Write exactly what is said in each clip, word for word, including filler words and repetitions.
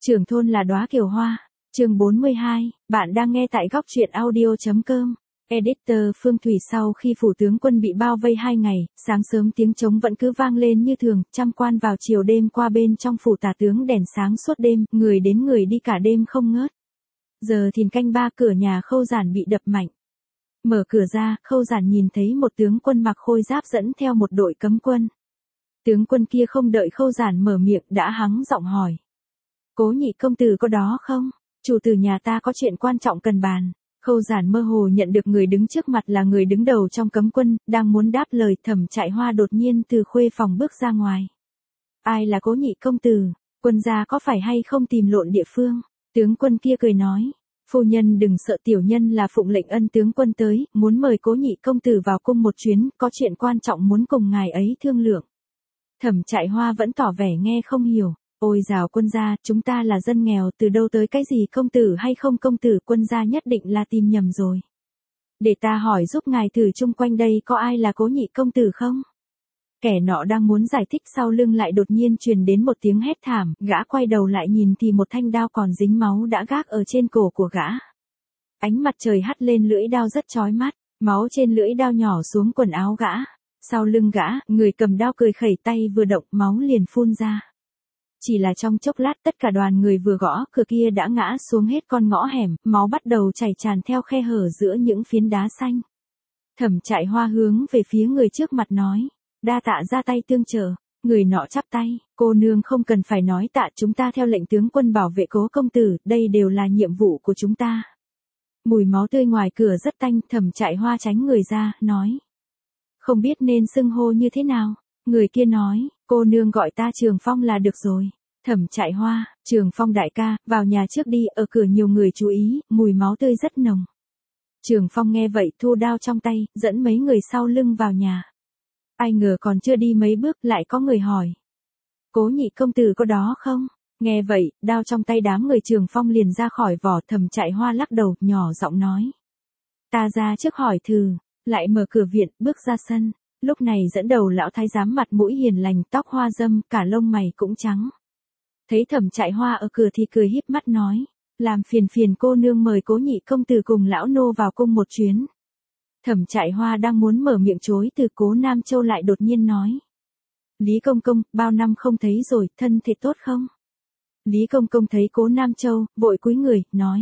Trưởng thôn là đóa kiều hoa. Chương bốn mươi hai, bạn đang nghe tại góc truyện audio.com. Editor Phương Thủy. Sau khi phủ tướng quân bị bao vây hai ngày, sáng sớm tiếng trống vẫn cứ vang lên như thường, trăm quan vào chiều đêm qua bên trong phủ tả tướng đèn sáng suốt đêm, người đến người đi cả đêm không ngớt. Giờ thìn canh ba, cửa nhà Khâu Giản bị đập mạnh. Mở cửa ra, Khâu Giản nhìn thấy một tướng quân mặc khôi giáp dẫn theo một đội cấm quân. Tướng quân kia không đợi Khâu Giản mở miệng đã hắng giọng hỏi: Cố nhị công tử có đó không? Chủ tử nhà ta có chuyện quan trọng cần bàn. Khâu Giản mơ hồ nhận được người đứng trước mặt là người đứng đầu trong cấm quân, đang muốn đáp lời, Thẩm Trại Hoa đột nhiên từ khuê phòng bước ra ngoài. Ai là Cố nhị công tử? Quân gia có phải hay không tìm lộn địa phương? Tướng quân kia cười nói: Phu nhân đừng sợ, tiểu nhân là phụng lệnh ân tướng quân tới, muốn mời Cố nhị công tử vào cung một chuyến, có chuyện quan trọng muốn cùng ngài ấy thương lượng. Thẩm Trại Hoa vẫn tỏ vẻ nghe không hiểu. Ôi dào, quân gia, chúng ta là dân nghèo, từ đâu tới cái gì công tử hay không công tử, quân gia nhất định là tìm nhầm rồi. Để ta hỏi giúp ngài thử, chung quanh đây có ai là Cố nhị công tử không? Kẻ nọ đang muốn giải thích, sau lưng lại đột nhiên truyền đến một tiếng hét thảm, gã quay đầu lại nhìn thì một thanh đao còn dính máu đã gác ở trên cổ của gã. Ánh mặt trời hắt lên lưỡi đao rất chói mắt, máu trên lưỡi đao nhỏ xuống quần áo gã. Sau lưng gã, người cầm đao cười khẩy, tay vừa động máu liền phun ra. Chỉ là trong chốc lát, tất cả đoàn người vừa gõ cửa kia đã ngã xuống hết con ngõ hẻm, máu bắt đầu chảy tràn theo khe hở giữa những phiến đá xanh. Thẩm Trại Hoa hướng về phía người trước mặt nói: Đa tạ ra tay tương trợ. Người nọ chắp tay: Cô nương không cần phải nói tạ, chúng ta theo lệnh tướng quân bảo vệ Cố công tử, đây đều là nhiệm vụ của chúng ta. Mùi máu tươi ngoài cửa rất tanh, Thẩm Trại Hoa tránh người ra, nói: Không biết nên xưng hô như thế nào. Người kia nói: Cô nương gọi ta Trường Phong là được rồi. Thẩm Trại Hoa: Trường Phong đại ca, vào nhà trước đi, ở cửa nhiều người chú ý, mùi máu tươi rất nồng. Trường Phong nghe vậy thu đao trong tay, dẫn mấy người sau lưng vào nhà. Ai ngờ còn chưa đi mấy bước lại có người hỏi: Cố nhị công tử có đó không? Nghe vậy, đao trong tay đám người Trường Phong liền ra khỏi vỏ. Thẩm Trại Hoa lắc đầu, nhỏ giọng nói: Ta ra trước hỏi thử. Lại mở cửa viện, bước ra sân. Lúc này dẫn đầu lão thái giám mặt mũi hiền lành, tóc hoa râm, cả lông mày cũng trắng. Thấy Thẩm Trại Hoa ở cửa thì cười híp mắt nói: Làm phiền phiền cô nương mời Cố nhị công tử cùng lão nô vào cung một chuyến. Thẩm Trại Hoa đang muốn mở miệng chối từ, Cố Nam Châu lại đột nhiên nói: Lý công công, bao năm không thấy rồi, thân thể tốt không? Lý công công thấy Cố Nam Châu, vội cúi người, nói: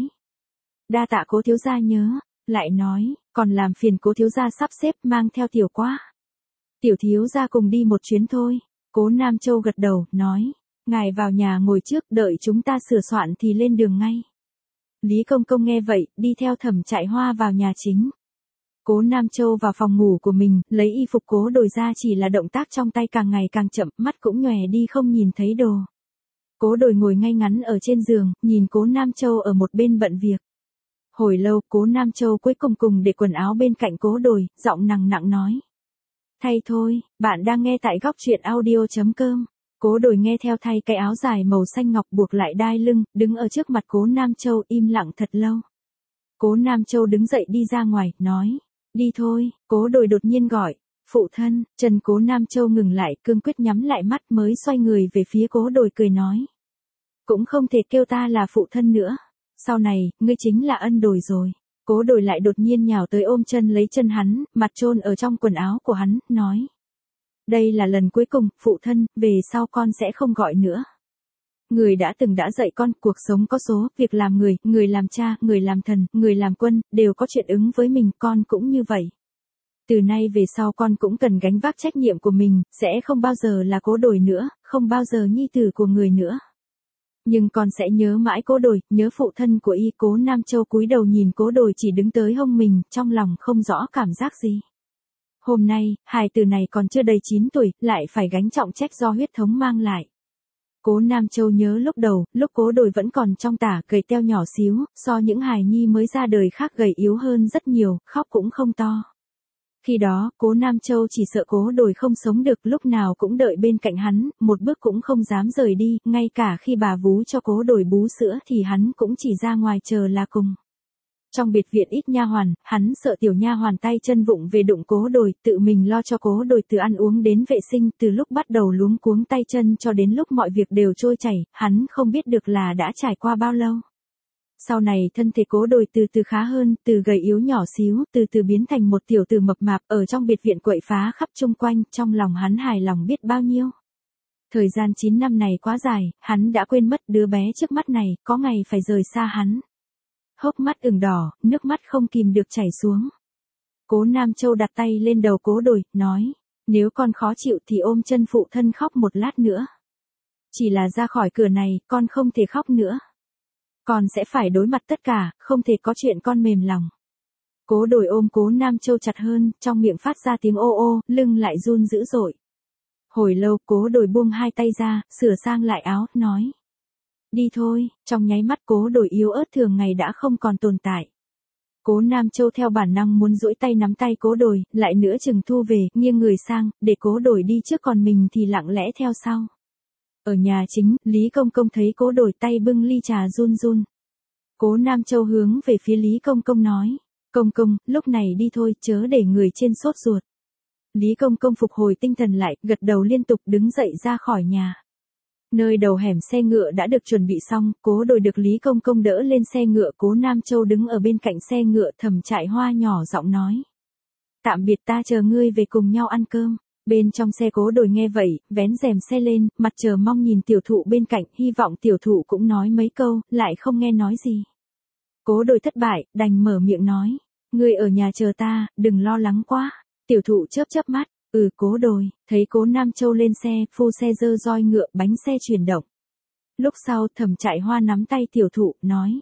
Đa tạ Cố thiếu gia nhớ. Lại nói: Còn làm phiền Cố thiếu gia sắp xếp mang theo tiểu quá. Tiểu thiếu gia cùng đi một chuyến thôi. Cố Nam Châu gật đầu, nói: Ngài vào nhà ngồi trước, đợi chúng ta sửa soạn thì lên đường ngay. Lý công công nghe vậy, đi theo Thẩm Trại Hoa vào nhà chính. Cố Nam Châu vào phòng ngủ của mình, lấy y phục Cố Đồi ra, chỉ là động tác trong tay càng ngày càng chậm, mắt cũng nhòe đi không nhìn thấy đồ. Cố Đồi ngồi ngay ngắn ở trên giường, nhìn Cố Nam Châu ở một bên bận việc. Hồi lâu, Cố Nam Châu cuối cùng cùng để quần áo bên cạnh Cố Đồi, giọng nặng nặng nói: Thay thôi, bạn đang nghe tại góc truyện audio.com. Cố Đồi nghe theo, thay cái áo dài màu xanh ngọc buộc lại đai lưng, đứng ở trước mặt Cố Nam Châu im lặng thật lâu. Cố Nam Châu đứng dậy đi ra ngoài, nói: Đi thôi. Cố Đồi đột nhiên gọi: Phụ thân. Chân Cố Nam Châu ngừng lại, cương quyết nhắm lại mắt mới xoay người về phía Cố Đồi cười nói: Cũng không thể kêu ta là phụ thân nữa. Sau này, ngươi chính là ân Đồi rồi. Cố Đồi lại đột nhiên nhào tới ôm chân lấy chân hắn, mặt chôn ở trong quần áo của hắn, nói: Đây là lần cuối cùng, phụ thân, về sau con sẽ không gọi nữa. Người đã từng đã dạy con, cuộc sống có số, việc làm người, người làm cha, người làm thần, người làm quân, đều có chuyện ứng với mình, con cũng như vậy. Từ nay về sau con cũng cần gánh vác trách nhiệm của mình, sẽ không bao giờ là Cố Đồi nữa, không bao giờ nhi tử của người nữa. Nhưng con sẽ nhớ mãi Cố Đồi, nhớ phụ thân của y. Cố Nam Châu cúi đầu nhìn Cố Đồi chỉ đứng tới hông mình, trong lòng không rõ cảm giác gì. Hôm nay, hài tử này còn chưa đầy chín tuổi, lại phải gánh trọng trách do huyết thống mang lại. Cố Nam Châu nhớ lúc đầu, lúc Cố Đồi vẫn còn trong tả, gầy teo nhỏ xíu, so những hài nhi mới ra đời khác gầy yếu hơn rất nhiều, khóc cũng không to. Khi đó, Cố Nam Châu chỉ sợ Cố Đồi không sống được, lúc nào cũng đợi bên cạnh hắn, một bước cũng không dám rời đi, ngay cả khi bà vú cho Cố Đồi bú sữa thì hắn cũng chỉ ra ngoài chờ là cùng. Trong biệt viện ít nha hoàn, hắn sợ tiểu nha hoàn tay chân vụng về đụng Cố Đồi, tự mình lo cho Cố Đồi từ ăn uống đến vệ sinh, từ lúc bắt đầu luống cuống tay chân cho đến lúc mọi việc đều trôi chảy, hắn không biết được là đã trải qua bao lâu. Sau này thân thể Cố Đồi từ từ khá hơn, từ gầy yếu nhỏ xíu, từ từ biến thành một tiểu tử mập mạp, ở trong biệt viện quậy phá khắp chung quanh, trong lòng hắn hài lòng biết bao nhiêu. Thời gian chín năm này quá dài, hắn đã quên mất đứa bé trước mắt này, có ngày phải rời xa hắn. Hốc mắt ửng đỏ, nước mắt không kìm được chảy xuống. Cố Nam Châu đặt tay lên đầu Cố Đồi, nói, nếu con khó chịu thì ôm chân phụ thân khóc một lát nữa. Chỉ là ra khỏi cửa này, con không thể khóc nữa. Con sẽ phải đối mặt tất cả, không thể có chuyện con mềm lòng. Cố Đồi ôm Cố Nam Châu chặt hơn, trong miệng phát ra tiếng ô ô, lưng lại run dữ dội. Hồi lâu Cố Đồi buông hai tay ra, sửa sang lại áo, nói. Đi thôi, trong nháy mắt Cố Đồi yếu ớt thường ngày đã không còn tồn tại. Cố Nam Châu theo bản năng muốn duỗi tay nắm tay Cố Đồi, lại nữa chừng thu về, nghiêng người sang, để Cố Đồi đi trước còn mình thì lặng lẽ theo sau. Ở nhà chính, Lý Công Công thấy Cố Đồi tay bưng ly trà run run. Cố Nam Châu hướng về phía Lý Công Công nói, Công Công, lúc này đi thôi, chớ để người trên sốt ruột. Lý Công Công phục hồi tinh thần lại, gật đầu liên tục đứng dậy ra khỏi nhà. Nơi đầu hẻm xe ngựa đã được chuẩn bị xong, Cố Đồi được Lý Công Công đỡ lên xe ngựa, Cố Nam Châu đứng ở bên cạnh xe ngựa, Thẩm Trại Hoa nhỏ giọng nói. Tạm biệt, ta chờ ngươi về cùng nhau ăn cơm. Bên trong xe Cố Đồi nghe vậy, vén rèm xe lên, mặt chờ mong nhìn tiểu thụ bên cạnh, hy vọng tiểu thụ cũng nói mấy câu, lại không nghe nói gì. Cố Đồi thất bại, đành mở miệng nói. Ngươi ở nhà chờ ta, đừng lo lắng quá. Tiểu thụ chớp chớp mắt. Ừ. Cố Đồi, thấy Cố Nam Châu lên xe, phu xe giơ roi ngựa, bánh xe chuyển động. Lúc sau, Thẩm Trại Hoa nắm tay tiểu thụ, nói.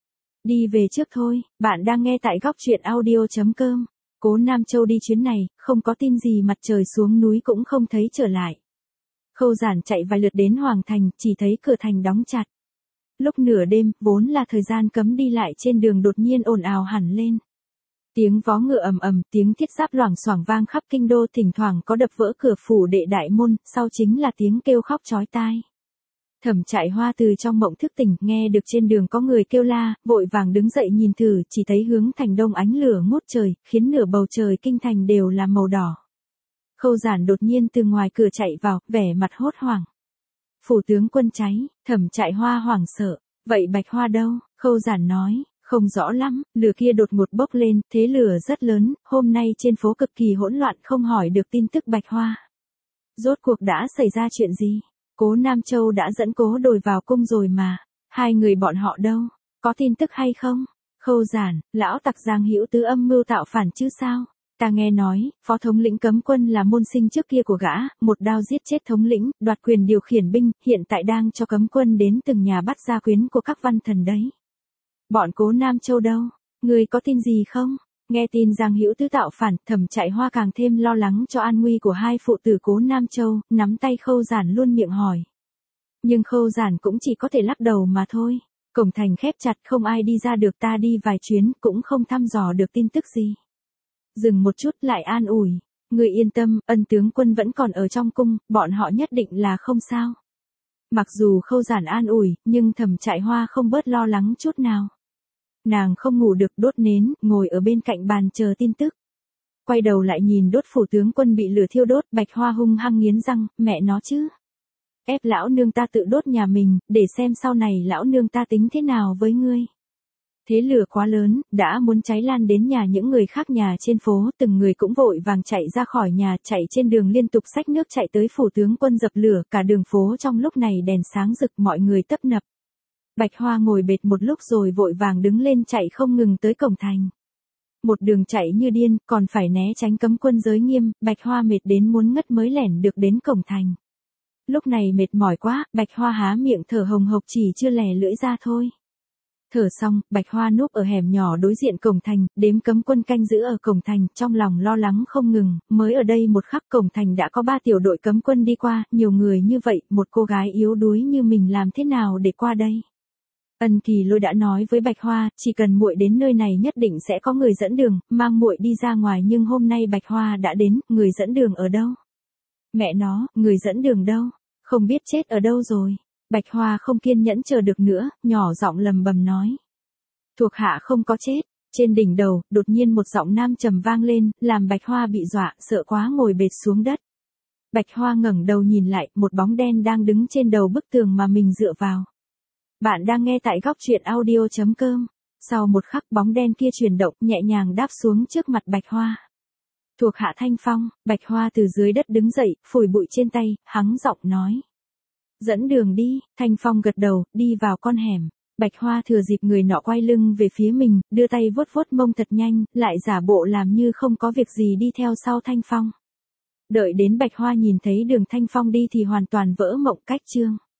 Đi về trước thôi, bạn đang nghe tại góc truyện audio chấm com. Cố Nam Châu đi chuyến này, không có tin gì mặt trời xuống núi cũng không thấy trở lại. Khâu Giản chạy vài lượt đến Hoàng Thành, chỉ thấy cửa thành đóng chặt. Lúc nửa đêm, vốn là thời gian cấm đi lại trên đường đột nhiên ồn ào hẳn lên. Tiếng vó ngựa ầm ầm, tiếng thiết giáp loảng xoảng vang khắp kinh đô, thỉnh thoảng có đập vỡ cửa phủ đệ đại môn, sau chính là tiếng kêu khóc chói tai. Thẩm Trại Hoa từ trong mộng thức tỉnh, nghe được trên đường có người kêu la, vội vàng đứng dậy nhìn thử, chỉ thấy hướng thành đông ánh lửa ngút trời, khiến nửa bầu trời kinh thành đều là màu đỏ. Khâu Giản đột nhiên từ ngoài cửa chạy vào, vẻ mặt hốt hoảng. Phủ tướng quân cháy, Thẩm Trại Hoa hoảng sợ, vậy Bạch Hoa đâu? Khâu Giản nói. Không rõ lắm, lửa kia đột ngột bốc lên, thế lửa rất lớn, hôm nay trên phố cực kỳ hỗn loạn, không hỏi được tin tức Bạch Hoa. Rốt cuộc đã xảy ra chuyện gì? Cố Nam Châu đã dẫn Cố Đồi vào cung rồi mà, hai người bọn họ đâu, có tin tức hay không? Khâu Giản, lão tặc Giang Hữu Tứ âm mưu tạo phản chứ sao? Ta nghe nói, phó thống lĩnh cấm quân là môn sinh trước kia của gã, một đao giết chết thống lĩnh, đoạt quyền điều khiển binh, hiện tại đang cho cấm quân đến từng nhà bắt gia quyến của các văn thần đấy. Bọn Cố Nam Châu đâu? Người có tin gì không? Nghe tin Giang Hữu Tứ tạo phản, Thẩm Trại Hoa càng thêm lo lắng cho an nguy của hai phụ tử Cố Nam Châu, nắm tay Khâu Giản luôn miệng hỏi. Nhưng Khâu Giản cũng chỉ có thể lắc đầu mà thôi. Cổng thành khép chặt, không ai đi ra được, ta đi vài chuyến, cũng không thăm dò được tin tức gì. Dừng một chút lại an ủi. Người yên tâm, Ân tướng quân vẫn còn ở trong cung, bọn họ nhất định là không sao. Mặc dù Khâu Giản an ủi, nhưng Thẩm Trại Hoa không bớt lo lắng chút nào. Nàng không ngủ được, đốt nến, ngồi ở bên cạnh bàn chờ tin tức. Quay đầu lại nhìn đốt phủ tướng quân bị lửa thiêu đốt, Bạch Hoa hung hăng nghiến răng, mẹ nó chứ. Ép lão nương ta tự đốt nhà mình, để xem sau này lão nương ta tính thế nào với ngươi. Thế lửa quá lớn, đã muốn cháy lan đến nhà những người khác nhà trên phố, từng người cũng vội vàng chạy ra khỏi nhà, chạy trên đường liên tục xách nước chạy tới phủ tướng quân dập lửa, cả đường phố trong lúc này đèn sáng rực, mọi người tấp nập. Bạch Hoa ngồi bệt một lúc rồi vội vàng đứng lên chạy không ngừng tới cổng thành. Một đường chạy như điên, còn phải né tránh cấm quân giới nghiêm, Bạch Hoa mệt đến muốn ngất mới lẻn được đến cổng thành. Lúc này mệt mỏi quá, Bạch Hoa há miệng thở hồng hộc chỉ chưa lè lưỡi ra thôi. Thở xong, Bạch Hoa núp ở hẻm nhỏ đối diện cổng thành, đếm cấm quân canh giữ ở cổng thành, trong lòng lo lắng không ngừng, mới ở đây một khắc cổng thành đã có ba tiểu đội cấm quân đi qua, nhiều người như vậy, một cô gái yếu đuối như mình làm thế nào để qua đây? Ân Kỳ Lôi đã nói với Bạch Hoa, chỉ cần muội đến nơi này nhất định sẽ có người dẫn đường, mang muội đi ra ngoài, nhưng hôm nay Bạch Hoa đã đến, người dẫn đường ở đâu? Mẹ nó, người dẫn đường đâu? Không biết chết ở đâu rồi. Bạch Hoa không kiên nhẫn chờ được nữa, nhỏ giọng lầm bầm nói. Thuộc hạ không có chết, Trên đỉnh đầu, đột nhiên một giọng nam trầm vang lên, làm Bạch Hoa bị dọa, sợ quá ngồi bệt xuống đất. Bạch Hoa ngẩng đầu nhìn lại, một bóng đen đang đứng trên đầu bức tường mà mình dựa vào. Bạn đang nghe tại góc truyện audio chấm com. Sau một khắc bóng đen kia chuyển động, nhẹ nhàng đáp xuống trước mặt Bạch Hoa. Thuộc hạ Thanh Phong. Bạch Hoa từ dưới đất đứng dậy, phủi bụi trên tay, hắng giọng nói. Dẫn đường đi. Thanh Phong gật đầu, đi vào con hẻm. Bạch Hoa thừa dịp người nọ quay lưng về phía mình, đưa tay vuốt vuốt mông thật nhanh, lại giả bộ làm như không có việc gì đi theo sau Thanh Phong. Đợi đến Bạch Hoa nhìn thấy đường Thanh Phong đi thì hoàn toàn vỡ mộng cách chương.